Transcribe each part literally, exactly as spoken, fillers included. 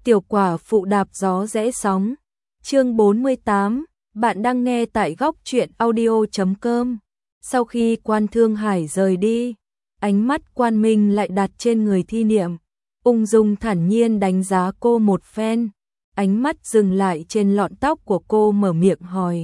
Tiểu quả phụ đạp gió rẽ sóng. Chương bốn mươi tám, bạn đang nghe tại góc truyện audio chấm com. Sau khi Quan Thương Hải rời đi, ánh mắt Quan Minh lại đặt trên người Thi Niệm, ung dung thản nhiên đánh giá cô một phen, ánh mắt dừng lại trên lọn tóc của cô, mở miệng hỏi.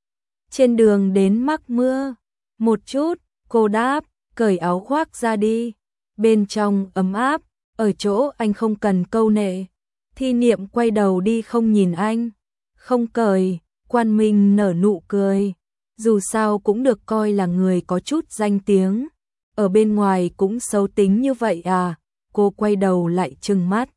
Trên đường đến mắc mưa? Một chút, cô đáp, cởi áo khoác ra đi. Bên trong ấm áp, ở chỗ anh không cần câu nệ. Thi Niệm quay đầu đi không nhìn anh. Không cởi, Quan Minh nở nụ cười. Dù sao cũng được coi là người có chút danh tiếng. Ở bên ngoài cũng xấu tính như vậy à? Cô quay đầu lại trừng mắt.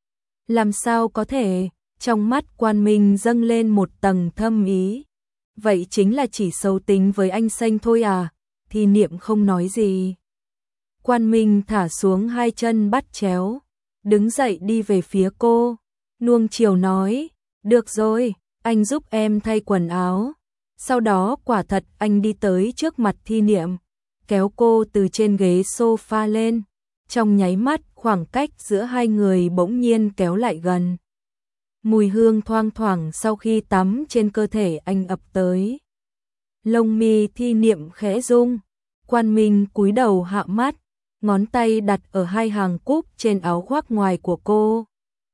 Làm sao có thể? Trong mắt Quan Minh dâng lên một tầng thâm ý. Vậy chính là chỉ xấu tính với anh Xanh thôi à? Thi Niệm không nói gì. Quan Minh thả xuống hai chân bắt chéo, đứng dậy đi về phía cô, nuông chiều nói, được rồi, anh giúp em thay quần áo. Sau đó quả thật anh đi tới trước mặt Thi Niệm, kéo cô từ trên ghế sofa lên, trong nháy mắt khoảng cách giữa hai người bỗng nhiên kéo lại gần. Mùi hương thoang thoảng sau khi tắm trên cơ thể anh ập tới. Lông mi Thi Niệm khẽ rung, Quan Minh cúi đầu hạ mắt, ngón tay đặt ở hai hàng cúc trên áo khoác ngoài của cô.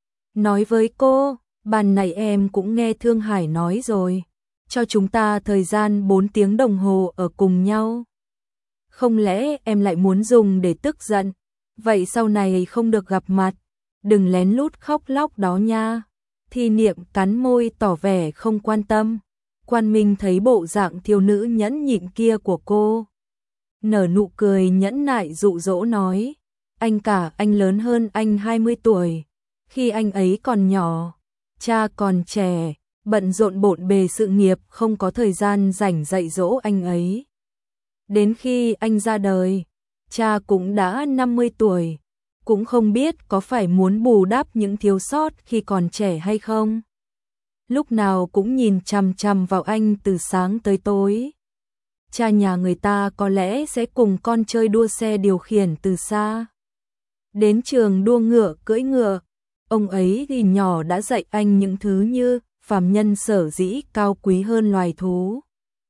Nói với cô, ban nãy em cũng nghe Thương Hải nói rồi, cho chúng ta thời gian bốn tiếng đồng hồ ở cùng nhau. Không lẽ em lại muốn dùng để tức giận, vậy sau này không được gặp mặt, đừng lén lút khóc lóc đó nha. Thi Niệm cắn môi tỏ vẻ không quan tâm. Quan Minh thấy bộ dạng thiếu nữ nhẫn nhịn kia của cô, nở nụ cười nhẫn nại dụ dỗ nói, anh cả anh lớn hơn anh hai mươi tuổi, khi anh ấy còn nhỏ, cha còn trẻ, bận rộn bộn bề sự nghiệp không có thời gian rảnh dạy dỗ anh ấy. Đến khi anh ra đời, cha cũng đã năm mươi tuổi, cũng không biết có phải muốn bù đắp những thiếu sót khi còn trẻ hay không. Lúc nào cũng nhìn chằm chằm vào anh từ sáng tới tối. Cha nhà người ta có lẽ sẽ cùng con chơi đua xe điều khiển từ xa. Đến trường đua ngựa cưỡi ngựa, ông ấy thì nhỏ đã dạy anh những thứ như phàm nhân sở dĩ cao quý hơn loài thú.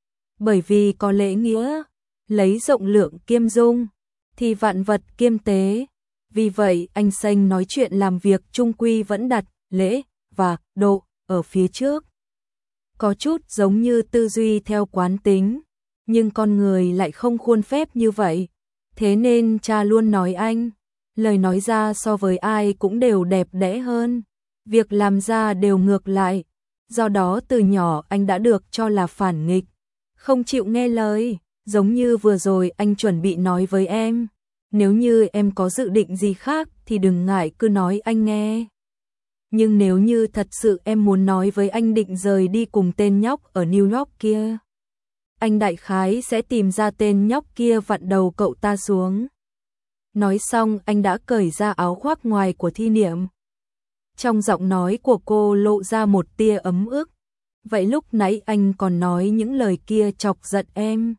Bởi vì có lễ nghĩa, lấy rộng lượng kiêm dung, thì vạn vật kiêm tế. Vì vậy anh Xanh nói chuyện làm việc chung quy vẫn đặt lễ và độ ở phía trước. Có chút giống như tư duy theo quán tính, nhưng con người lại không khuôn phép như vậy. Thế nên cha luôn nói anh, lời nói ra so với ai cũng đều đẹp đẽ hơn, việc làm ra đều ngược lại. Do đó từ nhỏ anh đã được cho là phản nghịch, không chịu nghe lời, giống như vừa rồi anh chuẩn bị nói với em. Nếu như em có dự định gì khác thì đừng ngại cứ nói anh nghe. Nhưng nếu như thật sự em muốn nói với anh định rời đi cùng tên nhóc ở New York kia, anh đại khái sẽ tìm ra tên nhóc kia vặn đầu cậu ta xuống. Nói xong anh đã cởi ra áo khoác ngoài của Thi Niệm. Trong giọng nói của cô lộ ra một tia ấm ức. Vậy lúc nãy anh còn nói những lời kia chọc giận em.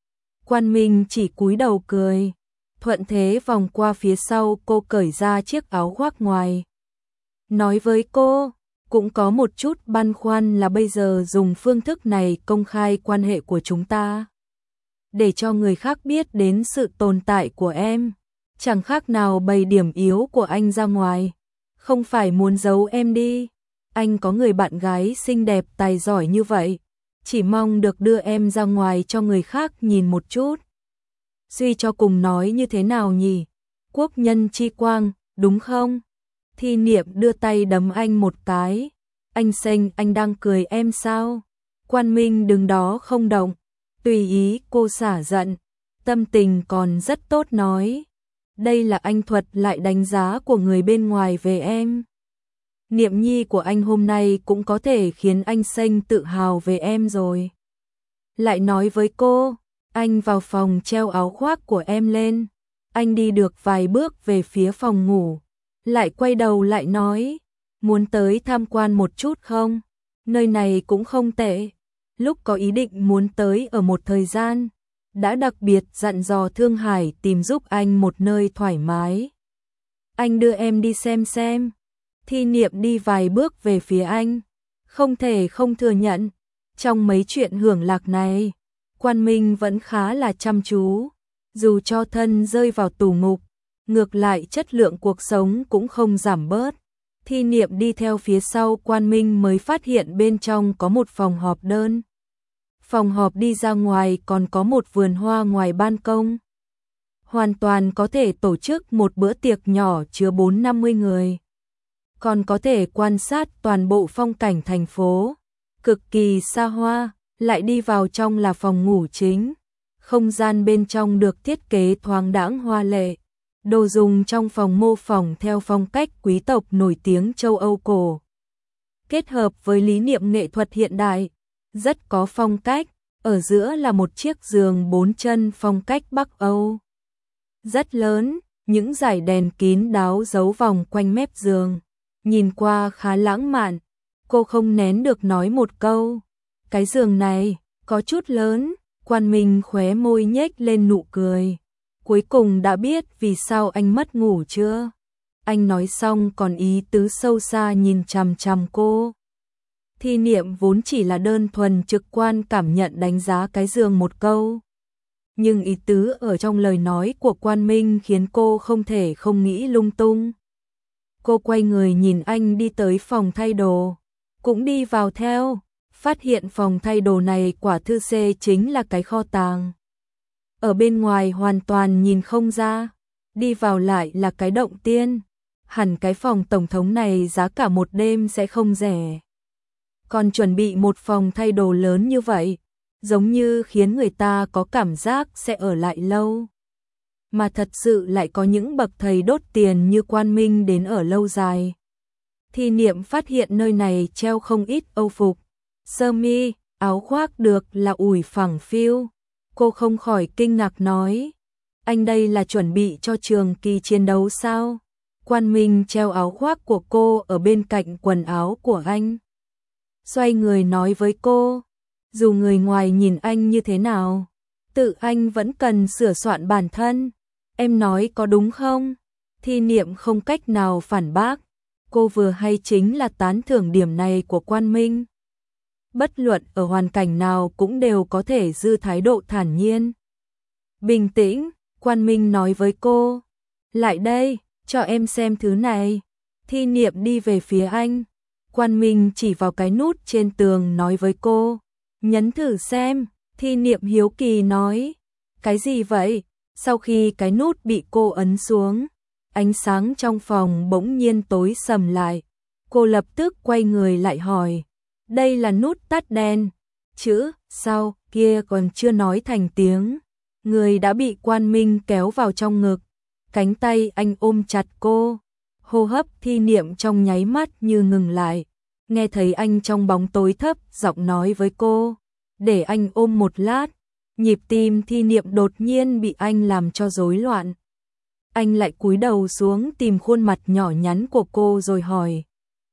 Quan Minh chỉ cúi đầu cười, thuận thế vòng qua phía sau cô cởi ra chiếc áo khoác ngoài. Nói với cô, cũng có một chút băn khoăn là bây giờ dùng phương thức này công khai quan hệ của chúng ta, để cho người khác biết đến sự tồn tại của em, chẳng khác nào bày điểm yếu của anh ra ngoài. Không phải muốn giấu em đi, anh có người bạn gái xinh đẹp tài giỏi như vậy, chỉ mong được đưa em ra ngoài cho người khác nhìn một chút. Suy cho cùng nói như thế nào nhỉ? Quốc nhân chi quang, đúng không? Thi Niệm đưa tay đấm anh một cái. Anh Xanh, anh đang cười em sao? Quan Minh đứng đó không động, tùy ý cô xả giận, tâm tình còn rất tốt nói. Đây là anh thuật lại đánh giá của người bên ngoài về em. Niệm nhi của anh hôm nay cũng có thể khiến anh Xanh tự hào về em rồi. Lại nói với cô, anh vào phòng treo áo khoác của em lên. Anh đi được vài bước về phía phòng ngủ, lại quay đầu lại nói, muốn tới tham quan một chút không? Nơi này cũng không tệ. Lúc có ý định muốn tới ở một thời gian, đã đặc biệt dặn dò Thương Hải tìm giúp anh một nơi thoải mái. Anh đưa em đi xem xem. Thi Niệm đi vài bước về phía anh, không thể không thừa nhận, trong mấy chuyện hưởng lạc này, Quan Minh vẫn khá là chăm chú, dù cho thân rơi vào tù ngục, ngược lại chất lượng cuộc sống cũng không giảm bớt. Thi Niệm đi theo phía sau Quan Minh mới phát hiện bên trong có một phòng họp đơn. Phòng họp đi ra ngoài còn có một vườn hoa ngoài ban công. Hoàn toàn có thể tổ chức một bữa tiệc nhỏ chứa bốn năm mươi người. Còn có thể quan sát toàn bộ phong cảnh thành phố, cực kỳ xa hoa, lại đi vào trong là phòng ngủ chính. Không gian bên trong được thiết kế thoáng đãng hoa lệ. Đồ dùng trong phòng mô phỏng theo phong cách quý tộc nổi tiếng châu Âu cổ. Kết hợp với lý niệm nghệ thuật hiện đại, rất có phong cách, ở giữa là một chiếc giường bốn chân phong cách Bắc Âu. Rất lớn, những dải đèn kín đáo giấu vòng quanh mép giường, nhìn qua khá lãng mạn, cô không nén được nói một câu. Cái giường này, có chút lớn, Quan Minh khóe môi nhếch lên nụ cười. Cuối cùng đã biết vì sao anh mất ngủ chưa? Anh nói xong còn ý tứ sâu xa nhìn chằm chằm cô. Thi Niệm vốn chỉ là đơn thuần trực quan cảm nhận đánh giá cái giường một câu. Nhưng ý tứ ở trong lời nói của Quan Minh khiến cô không thể không nghĩ lung tung. Cô quay người nhìn anh đi tới phòng thay đồ, cũng đi vào theo, phát hiện phòng thay đồ này quả thư xê chính là cái kho tàng. Ở bên ngoài hoàn toàn nhìn không ra, đi vào lại là cái động tiên, hẳn cái phòng tổng thống này giá cả một đêm sẽ không rẻ. Còn chuẩn bị một phòng thay đồ lớn như vậy, giống như khiến người ta có cảm giác sẽ ở lại lâu. Mà thật sự lại có những bậc thầy đốt tiền như Quan Minh đến ở lâu dài. Thi Niệm phát hiện nơi này treo không ít âu phục, sơ mi, áo khoác được là ủi phẳng phiu. Cô không khỏi kinh ngạc nói, anh đây là chuẩn bị cho trường kỳ chiến đấu sao? Quan Minh treo áo khoác của cô ở bên cạnh quần áo của anh. Xoay người nói với cô, dù người ngoài nhìn anh như thế nào, tự anh vẫn cần sửa soạn bản thân. Em nói có đúng không? Thi Niệm không cách nào phản bác, cô vừa hay chính là tán thưởng điểm này của Quan Minh. Bất luận ở hoàn cảnh nào cũng đều có thể giữ thái độ thản nhiên. Bình tĩnh, Quan Minh nói với cô. Lại đây, cho em xem thứ này. Thi Niệm đi về phía anh. Quan Minh chỉ vào cái nút trên tường nói với cô. Nhấn thử xem, Thi Niệm hiếu kỳ nói. Cái gì vậy? Sau khi cái nút bị cô ấn xuống, ánh sáng trong phòng bỗng nhiên tối sầm lại. Cô lập tức quay người lại hỏi. Đây là nút tắt đèn. Chữ, sau, kia còn chưa nói thành tiếng. Người đã bị Quan Minh kéo vào trong ngực. Cánh tay anh ôm chặt cô. Hô hấp Thi Niệm trong nháy mắt như ngừng lại. Nghe thấy anh trong bóng tối thấp giọng nói với cô. Để anh ôm một lát. Nhịp tim Thi Niệm đột nhiên bị anh làm cho rối loạn. Anh lại cúi đầu xuống tìm khuôn mặt nhỏ nhắn của cô rồi hỏi.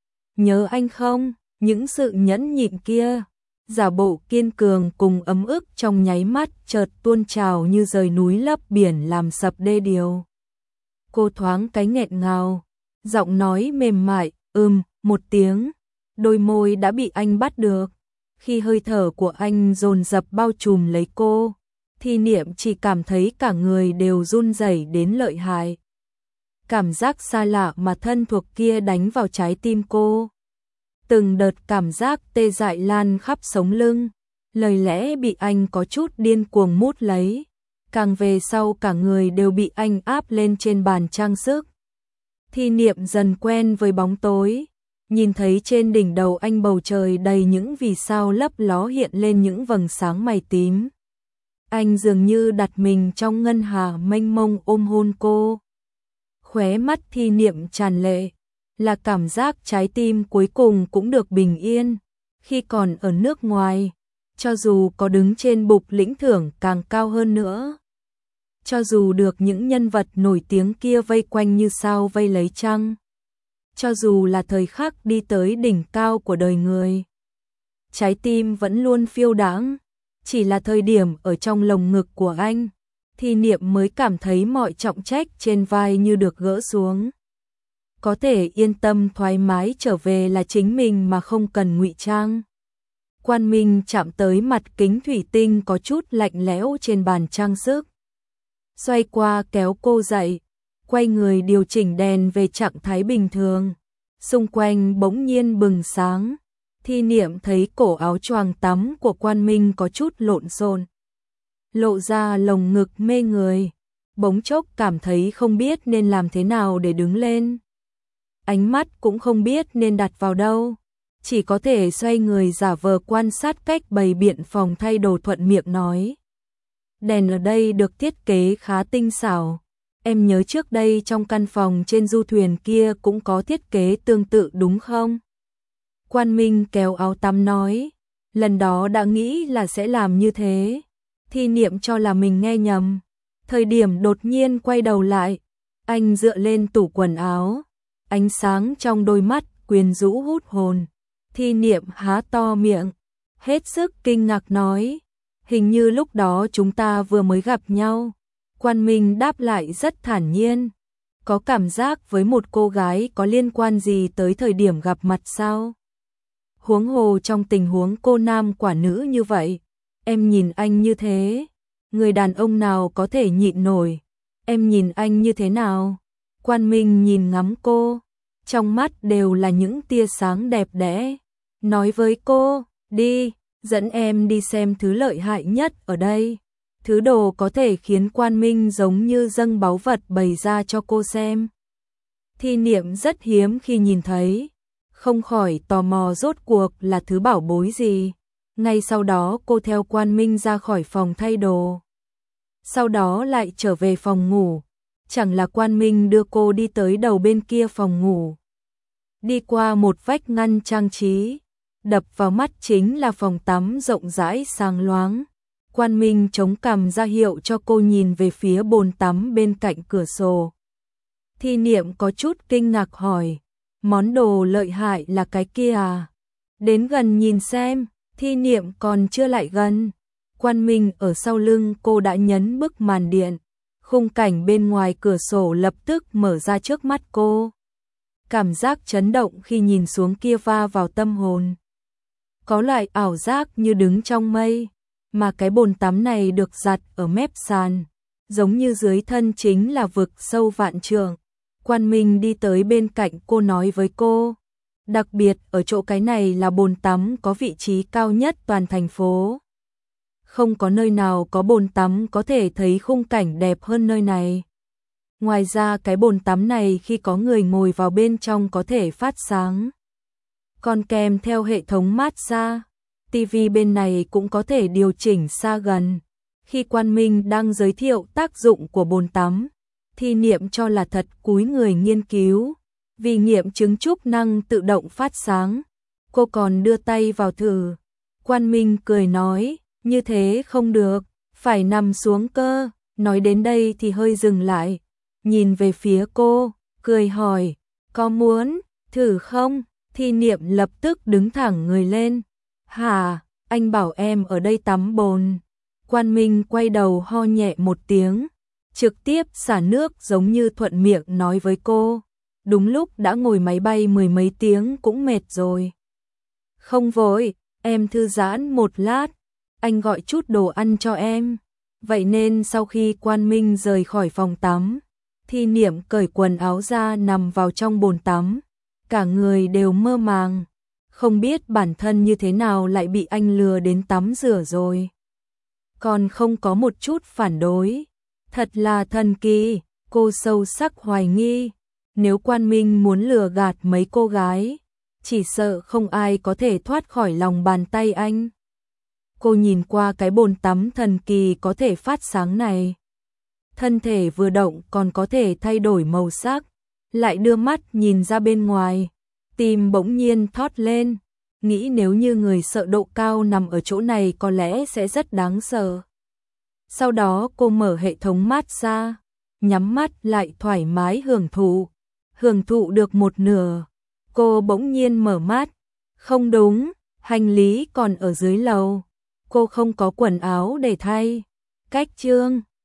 Nhớ anh không? Những sự nhẫn nhịn kia, giả bộ kiên cường cùng ấm ức trong nháy mắt chợt tuôn trào như rời núi lấp biển làm sập đê điều. Cô thoáng cái nghẹn ngào, giọng nói mềm mại, ừm, một tiếng, đôi môi đã bị anh bắt được. Khi hơi thở của anh dồn dập bao trùm lấy cô, Thi Niệm chỉ cảm thấy cả người đều run rẩy đến lợi hại. Cảm giác xa lạ mà thân thuộc kia đánh vào trái tim cô. Từng đợt cảm giác tê dại lan khắp sống lưng, lời lẽ bị anh có chút điên cuồng mút lấy, càng về sau cả người đều bị anh áp lên trên bàn trang sức. Thi Niệm dần quen với bóng tối, nhìn thấy trên đỉnh đầu anh bầu trời đầy những vì sao lấp ló hiện lên những vầng sáng màu tím. Anh dường như đặt mình trong ngân hà mênh mông ôm hôn cô. Khóe mắt Thi Niệm tràn lệ. Là cảm giác trái tim cuối cùng cũng được bình yên. Khi còn ở nước ngoài, cho dù có đứng trên bục lĩnh thưởng càng cao hơn nữa, cho dù được những nhân vật nổi tiếng kia vây quanh như sao vây lấy trăng, cho dù là thời khắc đi tới đỉnh cao của đời người, trái tim vẫn luôn phiêu đãng. Chỉ là thời điểm ở trong lồng ngực của anh, Thi Niệm mới cảm thấy mọi trọng trách trên vai như được gỡ xuống. có thể yên tâm thoải mái trở về là chính mình mà không cần ngụy trang. Quan Minh chạm tới mặt kính thủy tinh có chút lạnh lẽo trên bàn trang sức. Xoay qua kéo cô dậy, quay người điều chỉnh đèn về trạng thái bình thường. Xung quanh bỗng nhiên bừng sáng. Thi Niệm thấy cổ áo choàng tắm của Quan Minh có chút lộn xộn, lộ ra lồng ngực mê người. Bỗng chốc cảm thấy không biết nên làm thế nào để đứng lên. Ánh mắt cũng không biết nên đặt vào đâu. Chỉ có thể xoay người giả vờ quan sát cách bày biện phòng thay đồ, thuận miệng nói. Đèn ở đây được thiết kế khá tinh xảo. Em nhớ trước đây trong căn phòng trên du thuyền kia cũng có thiết kế tương tự đúng không? Quan Minh kéo áo tắm nói. Lần đó đã nghĩ là sẽ làm như thế. Thi Niệm cho là mình nghe nhầm. Thời điểm đột nhiên quay đầu lại, anh dựa lên tủ quần áo. Ánh sáng trong đôi mắt quyến rũ hút hồn. Thi Niệm há to miệng, hết sức kinh ngạc nói. Hình như lúc đó chúng ta vừa mới gặp nhau. Quan Minh đáp lại rất thản nhiên. Có cảm giác với một cô gái có liên quan gì tới thời điểm gặp mặt sao? Huống hồ trong tình huống cô nam quả nữ như vậy, em nhìn anh như thế, người đàn ông nào có thể nhịn nổi? Em nhìn anh như thế nào? Quan Minh nhìn ngắm cô, trong mắt đều là những tia sáng đẹp đẽ. Nói với cô, đi, dẫn em đi xem thứ lợi hại nhất ở đây. Thứ đồ có thể khiến Quan Minh giống như dâng báu vật bày ra cho cô xem. Thi Niệm rất hiếm khi nhìn thấy, không khỏi tò mò rốt cuộc là thứ bảo bối gì. Ngay sau đó cô theo Quan Minh ra khỏi phòng thay đồ. Sau đó lại trở về phòng ngủ. Chẳng là Quan Minh đưa cô đi tới đầu bên kia phòng ngủ. Đi qua một vách ngăn trang trí, đập vào mắt chính là phòng tắm rộng rãi sáng loáng. Quan Minh chống cằm ra hiệu cho cô nhìn về phía bồn tắm bên cạnh cửa sổ. Thi Niệm có chút kinh ngạc hỏi, món đồ lợi hại là cái kia à? Đến gần nhìn xem. Thi Niệm còn chưa lại gần, Quan Minh ở sau lưng cô đã nhấn bức màn điện. Khung cảnh bên ngoài cửa sổ lập tức mở ra trước mắt cô. Cảm giác chấn động khi nhìn xuống kia va vào tâm hồn. Có loại ảo giác như đứng trong mây, mà cái bồn tắm này được giặt ở mép sàn, giống như dưới thân chính là vực sâu vạn trượng. Quan Minh đi tới bên cạnh cô nói với cô, đặc biệt ở chỗ cái này là bồn tắm có vị trí cao nhất toàn thành phố. Không có nơi nào có bồn tắm có thể thấy khung cảnh đẹp hơn nơi này. Ngoài ra cái bồn tắm này khi có người ngồi vào bên trong có thể phát sáng. Còn kèm theo hệ thống massage, tivi bên này cũng có thể điều chỉnh xa gần. Khi Quan Minh đang giới thiệu tác dụng của bồn tắm, Thi Niệm cho là thật cúi người nghiên cứu. Vì nghiệm chứng chức năng tự động phát sáng, cô còn đưa tay vào thử. Quan Minh cười nói, như thế không được, phải nằm xuống cơ. Nói đến đây thì hơi dừng lại, nhìn về phía cô, cười hỏi, có muốn thử không? Thi Niệm lập tức đứng thẳng người lên. Hả, anh bảo em ở đây tắm bồn. Quan Minh quay đầu ho nhẹ một tiếng, trực tiếp xả nước giống như thuận miệng nói với cô. Đúng lúc đã ngồi máy bay mười mấy tiếng cũng mệt rồi. Không vội, em thư giãn một lát, anh gọi chút đồ ăn cho em. Vậy nên sau khi Quan Minh rời khỏi phòng tắm, Thi Niệm cởi quần áo ra nằm vào trong bồn tắm. Cả người đều mơ màng, không biết bản thân như thế nào lại bị anh lừa đến tắm rửa rồi. Còn không có một chút phản đối. Thật là thần kỳ, cô sâu sắc hoài nghi. Nếu Quan Minh muốn lừa gạt mấy cô gái, chỉ sợ không ai có thể thoát khỏi lòng bàn tay anh. Cô nhìn qua cái bồn tắm thần kỳ có thể phát sáng này. Thân thể vừa động còn có thể thay đổi màu sắc. Lại đưa mắt nhìn ra bên ngoài. Tim bỗng nhiên thót lên. Nghĩ nếu như người sợ độ cao nằm ở chỗ này có lẽ sẽ rất đáng sợ. Sau đó cô mở hệ thống massage, nhắm mắt lại thoải mái hưởng thụ. Hưởng thụ được một nửa, cô bỗng nhiên mở mắt. Không đúng, hành lý còn ở dưới lầu. Cô không có quần áo để thay. Cách chương